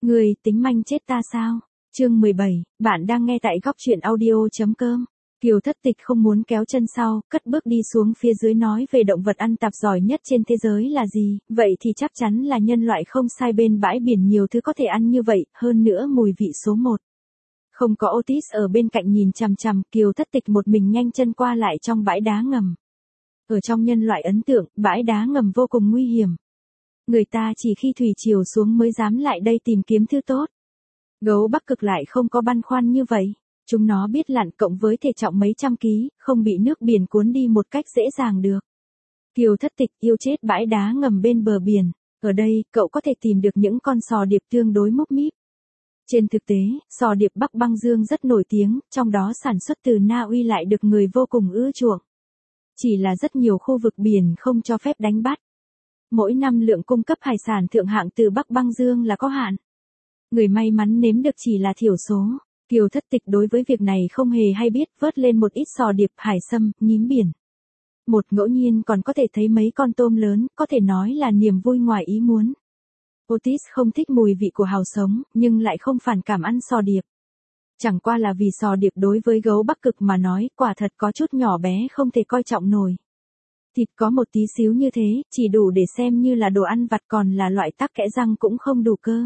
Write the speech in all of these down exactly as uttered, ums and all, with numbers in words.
Người tính manh chết ta sao? Chương mười bảy, bạn đang nghe tại góc truyện audio.com. Kiều Thất Tịch không muốn kéo chân sau, cất bước đi xuống phía dưới nói về động vật ăn tạp giỏi nhất trên thế giới là gì, vậy thì chắc chắn là nhân loại không sai, bên bãi biển nhiều thứ có thể ăn như vậy, hơn nữa mùi vị số một. Không có Otis ở bên cạnh nhìn chằm chằm, Kiều Thất Tịch một mình nhanh chân qua lại trong bãi đá ngầm. Ở trong nhân loại ấn tượng, bãi đá ngầm vô cùng nguy hiểm. Người ta chỉ khi thủy triều xuống mới dám lại đây tìm kiếm thứ tốt. Gấu Bắc Cực lại không có băn khoăn như vậy. Chúng nó biết lặn, cộng với thể trọng mấy trăm ký, không bị nước biển cuốn đi một cách dễ dàng được. Kiều Thất Tịch yêu chết bãi đá ngầm bên bờ biển. Ở đây, cậu có thể tìm được những con sò điệp tương đối múp míp. Trên thực tế, sò điệp Bắc Băng Dương rất nổi tiếng, trong đó sản xuất từ Na Uy lại được người vô cùng ưa chuộng. Chỉ là rất nhiều khu vực biển không cho phép đánh bắt. Mỗi năm lượng cung cấp hải sản thượng hạng từ Bắc Băng Dương là có hạn. Người may mắn nếm được chỉ là thiểu số. Kiều Thất Tịch đối với việc này không hề hay biết, vớt lên một ít sò điệp, hải sâm, nhím biển. Một ngẫu nhiên còn có thể thấy mấy con tôm lớn, có thể nói là niềm vui ngoài ý muốn. Otis không thích mùi vị của hàu sống, nhưng lại không phản cảm ăn sò điệp. Chẳng qua là vì sò điệp đối với gấu Bắc Cực mà nói, quả thật có chút nhỏ bé không thể coi trọng nổi. Thịt có một tí xíu như thế, chỉ đủ để xem như là đồ ăn vặt, còn là loại tắc kẽ răng cũng không đủ cơ.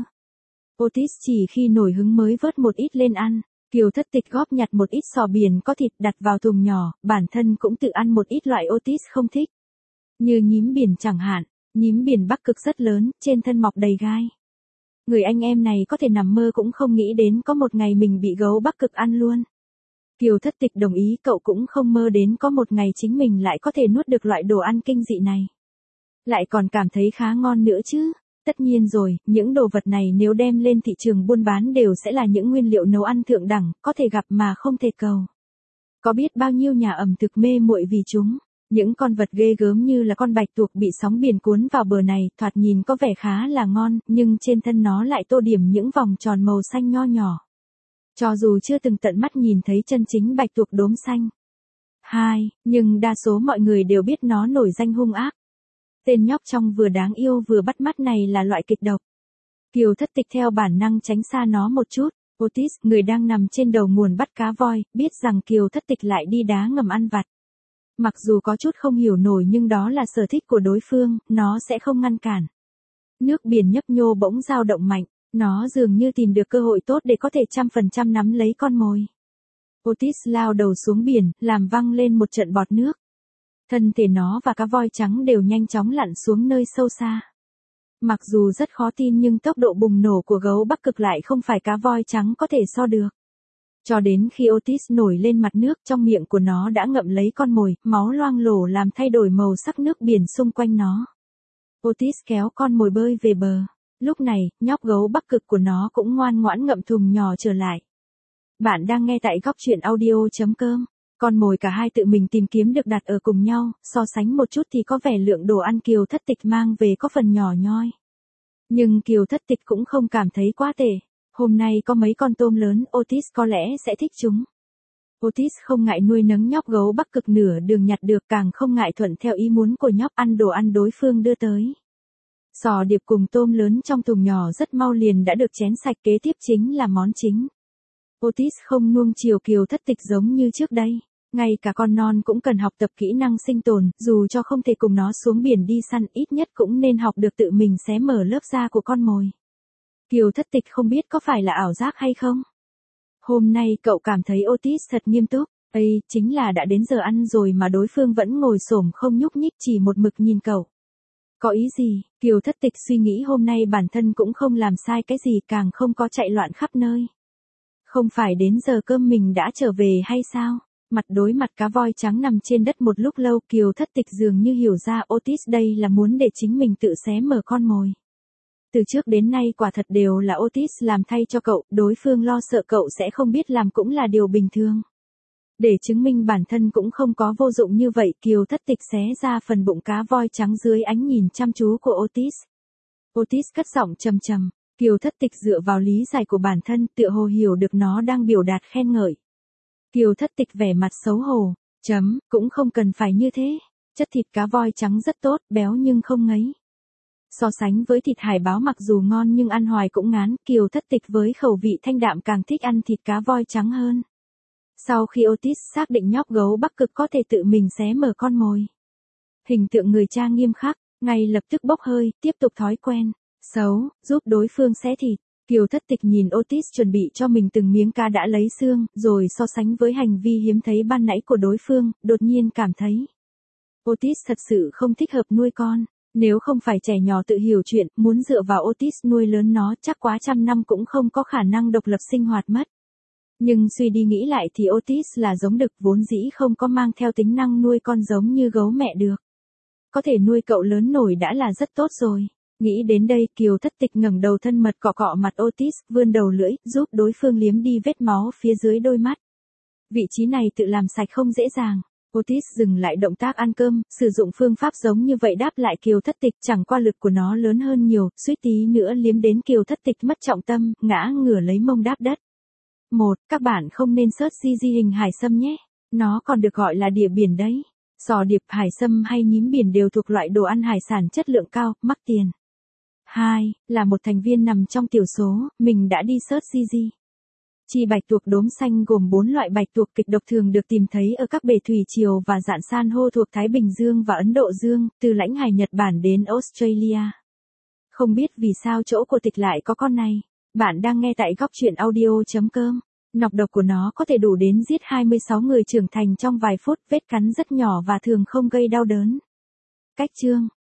Otis chỉ khi nổi hứng mới vớt một ít lên ăn. Kiều Thất Tịch góp nhặt một ít sò biển có thịt đặt vào thùng nhỏ, bản thân cũng tự ăn một ít loại Otis không thích. Như nhím biển chẳng hạn, nhím biển Bắc Cực rất lớn, trên thân mọc đầy gai. Người anh em này có thể nằm mơ cũng không nghĩ đến có một ngày mình bị gấu Bắc Cực ăn luôn. Kiều Thất Tịch đồng ý, cậu cũng không mơ đến có một ngày chính mình lại có thể nuốt được loại đồ ăn kinh dị này. Lại còn cảm thấy khá ngon nữa chứ. Tất nhiên rồi, những đồ vật này nếu đem lên thị trường buôn bán đều sẽ là những nguyên liệu nấu ăn thượng đẳng, có thể gặp mà không thể cầu. Có biết bao nhiêu nhà ẩm thực mê muội vì chúng. Những con vật ghê gớm như là con bạch tuộc bị sóng biển cuốn vào bờ này, thoạt nhìn có vẻ khá là ngon, nhưng trên thân nó lại tô điểm những vòng tròn màu xanh nho nhỏ. Cho dù chưa từng tận mắt nhìn thấy chân chính bạch tuộc đốm xanh. Hai, nhưng đa số mọi người đều biết nó nổi danh hung ác. Tên nhóc trong vừa đáng yêu vừa bắt mắt này là loại kịch độc. Kiều Thất Tịch theo bản năng tránh xa nó một chút. Otis, người đang nằm trên đầu nguồn bắt cá voi, biết rằng Kiều Thất Tịch lại đi đá ngầm ăn vặt. Mặc dù có chút không hiểu nổi nhưng đó là sở thích của đối phương, nó sẽ không ngăn cản. Nước biển nhấp nhô bỗng dao động mạnh, nó dường như tìm được cơ hội tốt để có thể trăm phần trăm nắm lấy con mồi. Otis lao đầu xuống biển, làm văng lên một trận bọt nước. Thân thể nó và cá voi trắng đều nhanh chóng lặn xuống nơi sâu xa. Mặc dù rất khó tin nhưng tốc độ bùng nổ của gấu Bắc Cực lại không phải cá voi trắng có thể so được. Cho đến khi Otis nổi lên mặt nước, trong miệng của nó đã ngậm lấy con mồi, máu loang lổ làm thay đổi màu sắc nước biển xung quanh nó. Otis kéo con mồi bơi về bờ. Lúc này, nhóc gấu Bắc Cực của nó cũng ngoan ngoãn ngậm thùng nhỏ trở lại. Bạn đang nghe tại góc truyện audio.com. Con mồi cả hai tự mình tìm kiếm được đặt ở cùng nhau, so sánh một chút thì có vẻ lượng đồ ăn Kiều Thất Tịch mang về có phần nhỏ nhoi. Nhưng Kiều Thất Tịch cũng không cảm thấy quá tệ. Hôm nay có mấy con tôm lớn, Otis có lẽ sẽ thích chúng. Otis không ngại nuôi nấng nhóc gấu Bắc Cực nửa đường nhặt được, càng không ngại thuận theo ý muốn của nhóc ăn đồ ăn đối phương đưa tới. Sò điệp cùng tôm lớn trong thùng nhỏ rất mau liền đã được chén sạch, kế tiếp chính là món chính. Otis không nuông chiều Kiều Thất Tịch giống như trước đây. Ngay cả con non cũng cần học tập kỹ năng sinh tồn, dù cho không thể cùng nó xuống biển đi săn, ít nhất cũng nên học được tự mình xé mở lớp da của con mồi. Kiều Thất Tịch không biết có phải là ảo giác hay không. Hôm nay cậu cảm thấy Otis thật nghiêm túc. Ây, chính là đã đến giờ ăn rồi mà đối phương vẫn ngồi xổm không nhúc nhích, chỉ một mực nhìn cậu. Có ý gì? Kiều Thất Tịch suy nghĩ hôm nay bản thân cũng không làm sai cái gì, càng không có chạy loạn khắp nơi. Không phải đến giờ cơm mình đã trở về hay sao? Mặt đối mặt cá voi trắng nằm trên đất một lúc lâu, Kiều Thất Tịch dường như hiểu ra Otis đây là muốn để chính mình tự xé mở con mồi. Từ trước đến nay quả thật đều là Otis làm thay cho cậu, đối phương lo sợ cậu sẽ không biết làm cũng là điều bình thường. Để chứng minh bản thân cũng không có vô dụng như vậy, Kiều Thất Tịch xé ra phần bụng cá voi trắng dưới ánh nhìn chăm chú của Otis. Otis cất giọng trầm trầm. Kiều Thất Tịch dựa vào lý giải của bản thân, tựa hồ hiểu được nó đang biểu đạt khen ngợi. Kiều Thất Tịch vẻ mặt xấu hổ, chấm, cũng không cần phải như thế. Chất thịt cá voi trắng rất tốt, béo nhưng không ngấy. So sánh với thịt hải báo mặc dù ngon nhưng ăn hoài cũng ngán, Kiều Thất Tịch với khẩu vị thanh đạm càng thích ăn thịt cá voi trắng hơn. Sau khi Otis xác định nhóc gấu Bắc Cực có thể tự mình xé mở con mồi, hình tượng người cha nghiêm khắc, ngay lập tức bốc hơi, tiếp tục thói quen xấu, giúp đối phương xé thịt. Kiều Thất Tịch nhìn Otis chuẩn bị cho mình từng miếng cá đã lấy xương, rồi so sánh với hành vi hiếm thấy ban nãy của đối phương, đột nhiên cảm thấy Otis thật sự không thích hợp nuôi con. Nếu không phải trẻ nhỏ tự hiểu chuyện, muốn dựa vào Otis nuôi lớn nó chắc quá trăm năm cũng không có khả năng độc lập sinh hoạt mất. Nhưng suy đi nghĩ lại thì Otis là giống đực vốn dĩ không có mang theo tính năng nuôi con giống như gấu mẹ được. Có thể nuôi cậu lớn nổi đã là rất tốt rồi. Nghĩ đến đây Kiều Thất Tịch ngẩng đầu thân mật cọ cọ mặt Otis, vươn đầu lưỡi, giúp đối phương liếm đi vết máu phía dưới đôi mắt. Vị trí này tự làm sạch không dễ dàng. Otis dừng lại động tác ăn cơm, sử dụng phương pháp giống như vậy đáp lại Kiều Thất Tịch, chẳng qua lực của nó lớn hơn nhiều, suýt tí nữa liếm đến Kiều Thất Tịch mất trọng tâm, ngã ngửa lấy mông đáp đất. Một, các bạn không nên search xê giê hình hải sâm nhé. Nó còn được gọi là đỉa biển đấy. Sò điệp, hải sâm hay nhím biển đều thuộc loại đồ ăn hải sản chất lượng cao, mắc tiền. Hai, là một thành viên nằm trong tiểu số, mình đã đi search xê giê. Chi bạch tuộc đốm xanh gồm bốn loại bạch tuộc kịch độc thường được tìm thấy ở các bể thủy triều và rạn san hô thuộc Thái Bình Dương và Ấn Độ Dương, từ lãnh hải Nhật Bản đến Australia. Không biết vì sao chỗ của Tịch lại có con này. Bạn đang nghe tại góc truyện audio chấm com. Nọc độc của nó có thể đủ đến giết hai mươi sáu người trưởng thành trong vài phút, vết cắn rất nhỏ và thường không gây đau đớn. Cách chương